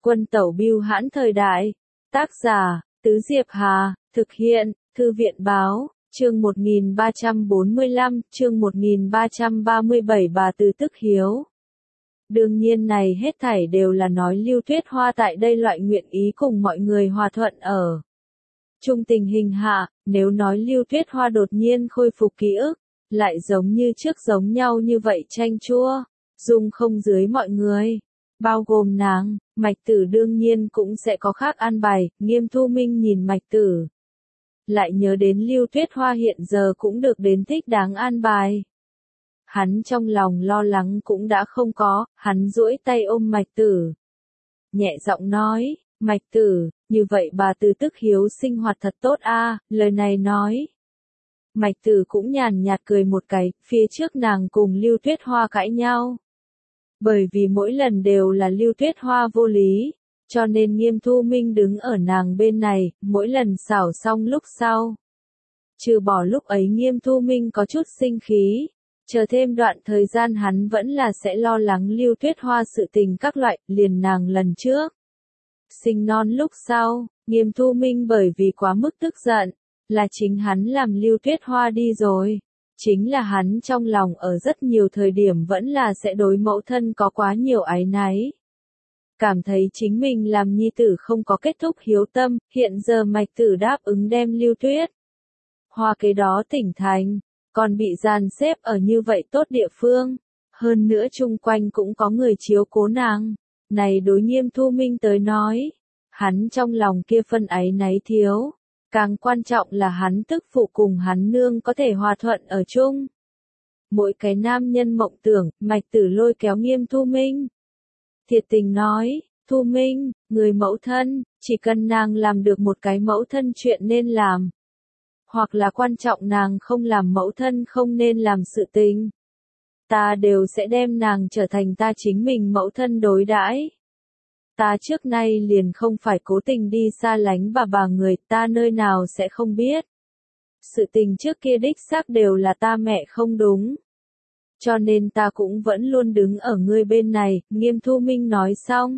Quân tẩu bưu hãn thời đại. Tác giả, Tứ Diệp Hà, thực hiện, Thư viện báo, chương 1345, chương 1337 bà từ tức hiếu. Đương nhiên này hết thảy đều là nói Lưu Tuyết Hoa tại đây loại nguyện ý cùng mọi người hòa thuận ở chung tình hình hạ, nếu nói Lưu Tuyết Hoa đột nhiên khôi phục ký ức, lại giống như trước giống nhau như vậy chanh chua, dung không dưới mọi người. Bao gồm nàng, Mạch Tử đương nhiên cũng sẽ có khác an bài. Nghiêm Thu Minh nhìn Mạch Tử, lại nhớ đến Lưu Tuyết Hoa hiện giờ cũng được đến thích đáng an bài. Hắn trong lòng lo lắng cũng đã không có, hắn duỗi tay ôm Mạch Tử, nhẹ giọng nói, Mạch Tử, như vậy bà từ tức hiếu sinh hoạt thật tốt a. Lời này nói, Mạch Tử cũng nhàn nhạt cười một cái. Phía trước nàng cùng Lưu Tuyết Hoa cãi nhau, bởi vì mỗi lần đều là Lưu Tuyết Hoa vô lý, cho nên Nghiêm Thu Minh đứng ở nàng bên này, mỗi lần xảo xong lúc sau. Trừ bỏ lúc ấy Nghiêm Thu Minh có chút sinh khí, chờ thêm đoạn thời gian hắn vẫn là sẽ lo lắng Lưu Tuyết Hoa sự tình các loại. Liền nàng lần trước sinh non lúc sau, Nghiêm Thu Minh bởi vì quá mức tức giận, là chính hắn làm Lưu Tuyết Hoa đi rồi. Chính là hắn trong lòng ở rất nhiều thời điểm vẫn là sẽ đối mẫu thân có quá nhiều áy náy. Cảm thấy chính mình làm nhi tử không có kết thúc hiếu tâm. Hiện giờ Mạch Tử đáp ứng đem Lưu Tuyết Hoa kế đó tỉnh thành, còn bị dàn xếp ở như vậy tốt địa phương. Hơn nữa chung quanh cũng có người chiếu cố nàng. Này đối Nghiêm Thu Minh tới nói, hắn trong lòng kia phân áy náy thiếu. Càng quan trọng là hắn tức phụ cùng hắn nương có thể hòa thuận ở chung. Mỗi cái nam nhân mộng tưởng. Mạch Tử lôi kéo Nghiêm Thu Minh, thiệt tình nói, Thu Minh, người mẫu thân, chỉ cần nàng làm được một cái mẫu thân chuyện nên làm, hoặc là quan trọng nàng không làm mẫu thân không nên làm sự tình, ta đều sẽ đem nàng trở thành ta chính mình mẫu thân đối đãi. Ta trước nay liền không phải cố tình đi xa lánh bà người, ta nơi nào sẽ không biết. Sự tình trước kia đích xác đều là ta mẹ không đúng. Cho nên ta cũng vẫn luôn đứng ở ngươi bên này. Nghiêm Thu Minh nói xong,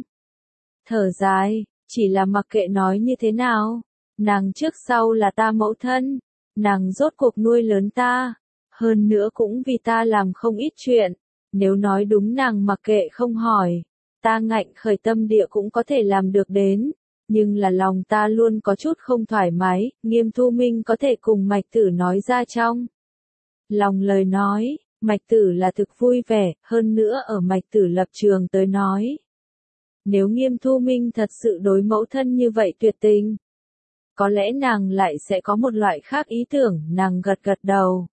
thở dài, chỉ là mặc kệ nói như thế nào, nàng trước sau là ta mẫu thân, nàng rốt cuộc nuôi lớn ta, hơn nữa cũng vì ta làm không ít chuyện. Nếu nói đúng nàng mặc kệ không hỏi, ta ngạnh khởi tâm địa cũng có thể làm được đến, nhưng là lòng ta luôn có chút không thoải mái. Nghiêm Thu Minh có thể cùng Mạch Tử nói ra trong lòng lời nói, Mạch Tử là thực vui vẻ. Hơn nữa ở Mạch Tử lập trường tới nói, nếu Nghiêm Thu Minh thật sự đối mẫu thân như vậy tuyệt tình, có lẽ nàng lại sẽ có một loại khác ý tưởng. Nàng gật gật đầu,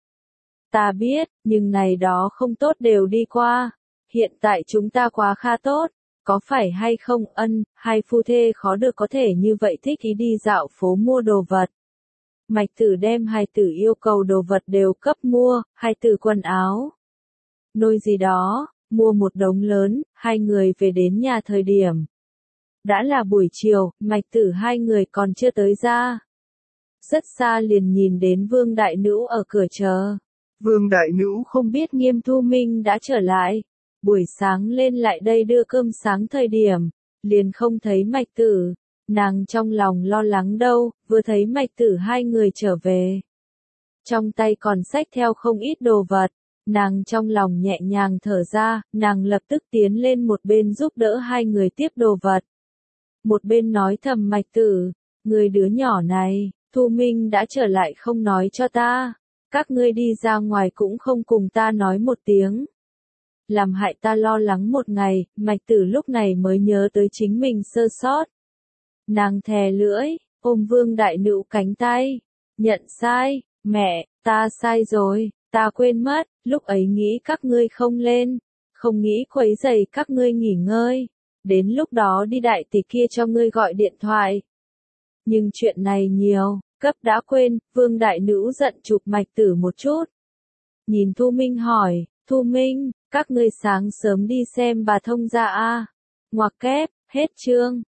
ta biết, nhưng này đó không tốt đều đi qua, hiện tại chúng ta quá kha tốt, có phải hay không? Ân, hai phu thê khó được có thể như vậy thích ý đi dạo phố mua đồ vật. Mạch Tử đem hài tử yêu cầu đồ vật đều cấp mua, hài tử quần áo, nôi gì đó, mua một đống lớn. Hai người về đến nhà thời điểm đã là buổi chiều. Mạch Tử hai người còn chưa tới ra, rất xa liền nhìn đến Vương Đại Nữ ở cửa chờ. Vương Đại Nữ không biết Nghiêm Thu Minh đã trở lại, buổi sáng lên lại đây đưa cơm sáng thời điểm, liền không thấy Mạch Tử. Nàng trong lòng lo lắng đâu, vừa thấy Mạch Tử hai người trở về, trong tay còn xách theo không ít đồ vật, nàng trong lòng nhẹ nhàng thở ra. Nàng lập tức tiến lên một bên giúp đỡ hai người tiếp đồ vật, một bên nói thầm, Mạch Tử, người đứa nhỏ này, Thu Minh đã trở lại không nói cho ta, các ngươi đi ra ngoài cũng không cùng ta nói một tiếng, làm hại ta lo lắng một ngày. Mạch Tử lúc này mới nhớ tới chính mình sơ sót. Nàng thè lưỡi, ôm Vương Đại Nữ cánh tay, nhận sai, mẹ, ta sai rồi, ta quên mất, lúc ấy nghĩ các ngươi không lên, không nghĩ quấy rầy các ngươi nghỉ ngơi, đến lúc đó đi đại tỷ kia cho ngươi gọi điện thoại. Nhưng chuyện này nhiều, cấp đã quên. Vương Đại Nữ giận chụp Mạch Tử một chút, nhìn Thu Minh hỏi, Thu Minh, các ngươi sáng sớm đi xem bà thông gia a? Ngoặc kép, hết chương.